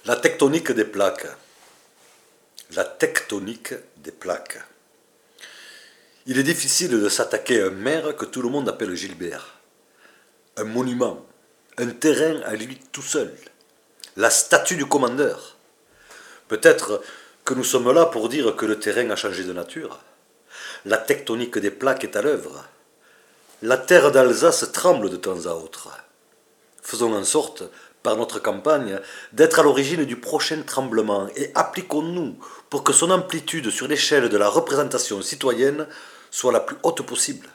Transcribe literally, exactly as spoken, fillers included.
La tectonique des plaques. La tectonique des plaques. Il est difficile de s'attaquer à un maire que tout le monde appelle Gilbert. Un monument, un terrain à lui tout seul, la statue du commandeur. Peut-être que nous sommes là pour dire que le terrain a changé de nature. La tectonique des plaques est à l'œuvre. La terre d'Alsace tremble de temps à autre. Faisons en sorte, par notre campagne, d'être à l'origine du prochain tremblement et appliquons-nous pour que son amplitude sur l'échelle de la représentation citoyenne soit la plus haute possible.